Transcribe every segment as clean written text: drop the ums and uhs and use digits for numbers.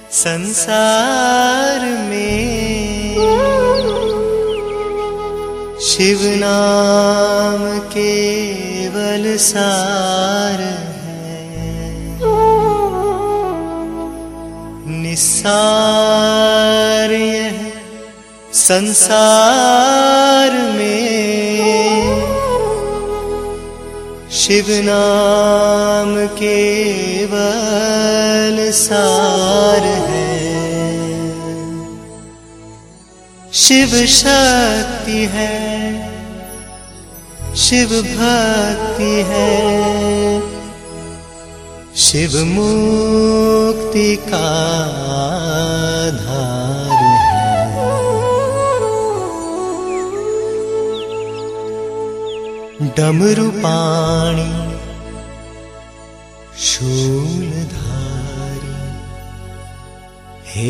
संसार में शिव नाम केवल सार है। निस्सार यह संसार में शिव नाम केवल सार है। शिव शक्ति है, शिव भक्ति है, शिव मुक्ति का आधार है। डमरू पाणी शूलधारी हे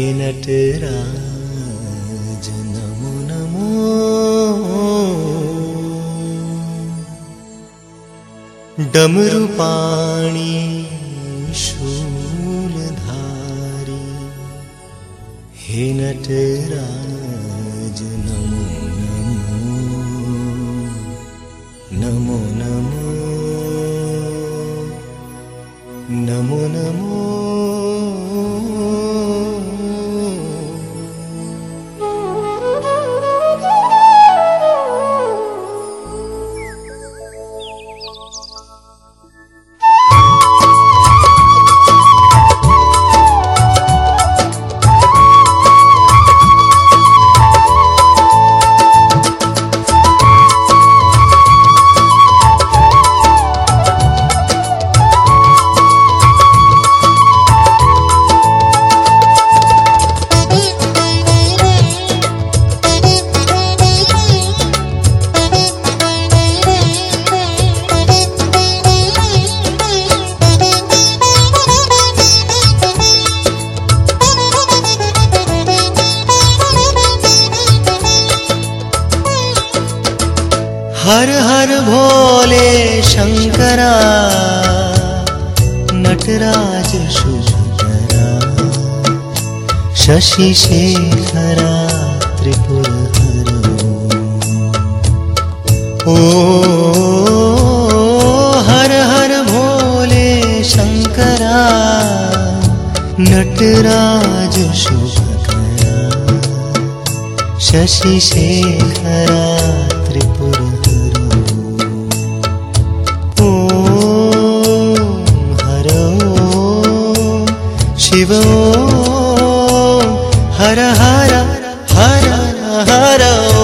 नटराज नमो नमो। डमरू पाणी शूलधारी हे नटराज नमो नमो नमो नमो नमो। हर हर भोले शंकरा नटराज शुभकरा शशि शेखरा त्रिपुर हरो। ओ हर हर भोले शंकरा नटराज शुभकरा शशि शेखरा त्रिपुर शिव हर हर हर हर।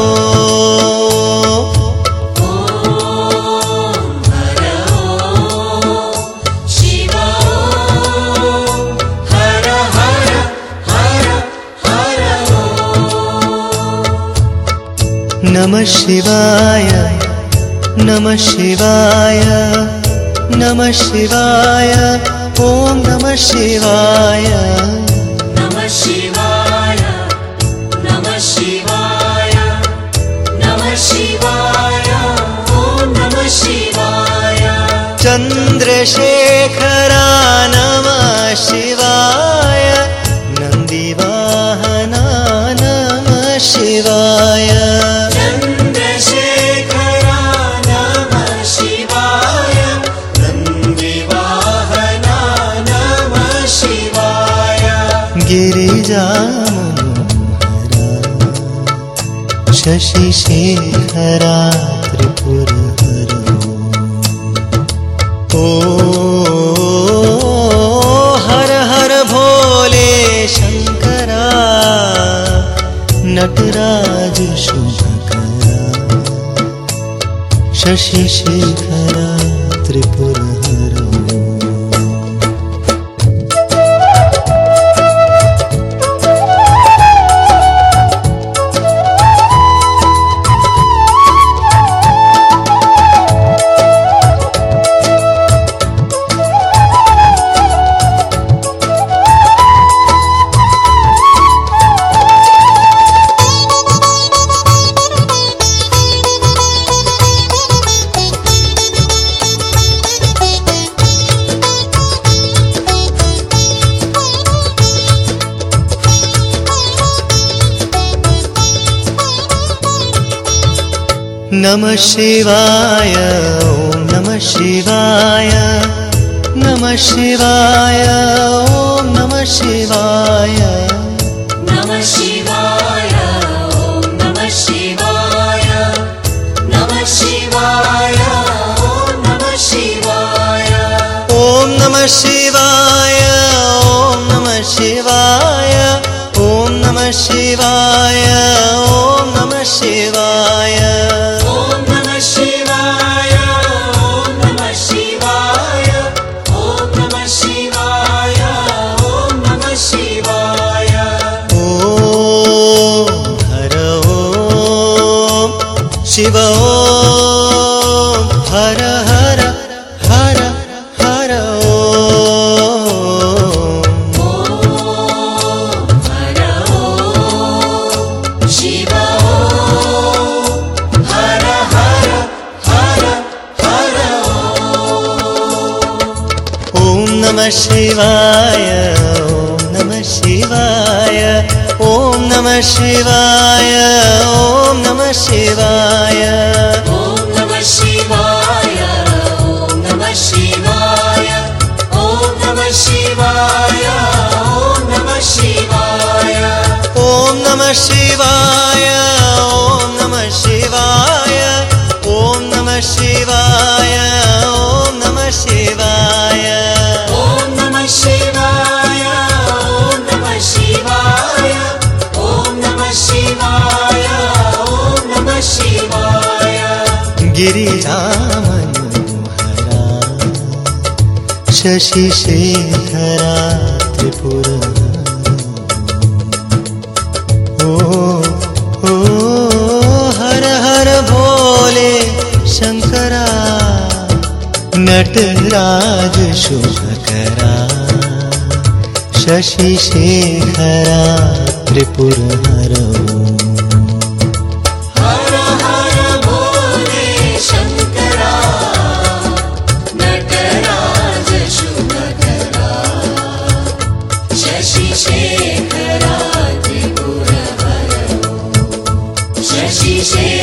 शिव हर हर हर हर। नमः शिवाय नमः शिवाय नमः शिवाय ओम नमः शिवाय। नमः शिवाय नमः शिवाय नमः शिवाय ओम नमः शिवाय। चंद्रशेखरा नमः शिवाय नंदीवाहना नमः शिवाय। गिरिजा मनोहरा शशि शेखरा त्रिपुर हरो। ओ हर हर भोले शंकरा नटराज शुभकरा शशि शेखरा त्रिपुर हरो। नमः शिवाय ॐ नमः शिवाय नमः शिवाय ॐ नमः शिवाय नमः शिवाय ॐ नमः शिवाय नमः शिवाय ॐ नमः शिवाय ॐ नमः शिवाय ॐ नमः शिवाय ॐ नमः शिवाय ॐ नमः शिवाय ॐ नमः शिवाय ॐ नमः शिवाय ॐ नमः शिवाय ॐ नमः शिवाय ॐ हर ॐ शिव ॐ हर हर हर हर शिव हर हर हर हर ॐ नमः शिवाय ॐ नमः शिवाय ॐ नमः शिवाय ॐ नमः शिवाय ॐ नमः शिवाय ॐ नमः शिवाय ॐ नमः शिवाय ॐ नमः शिवाय ॐ नमः शिवाय ॐ नमः शिवाय ॐ नमः शिवाय ॐ नमः शिवाय ॐ नमः शिवाय ॐ नमः शिवाय ॐ नमः शिवाय ॐ नमः शिवाय गिरिजामनोहरा शशिशेखरा त्रिपुरा ओ हर हर भोले शंकरा नटराज शुभकरा शशिशेखरा त्रिपुरहरो हर हर भोले शंकरा नटराज शुभकरा शशिशेखरा त्रिपुरहरो शशिशेखरा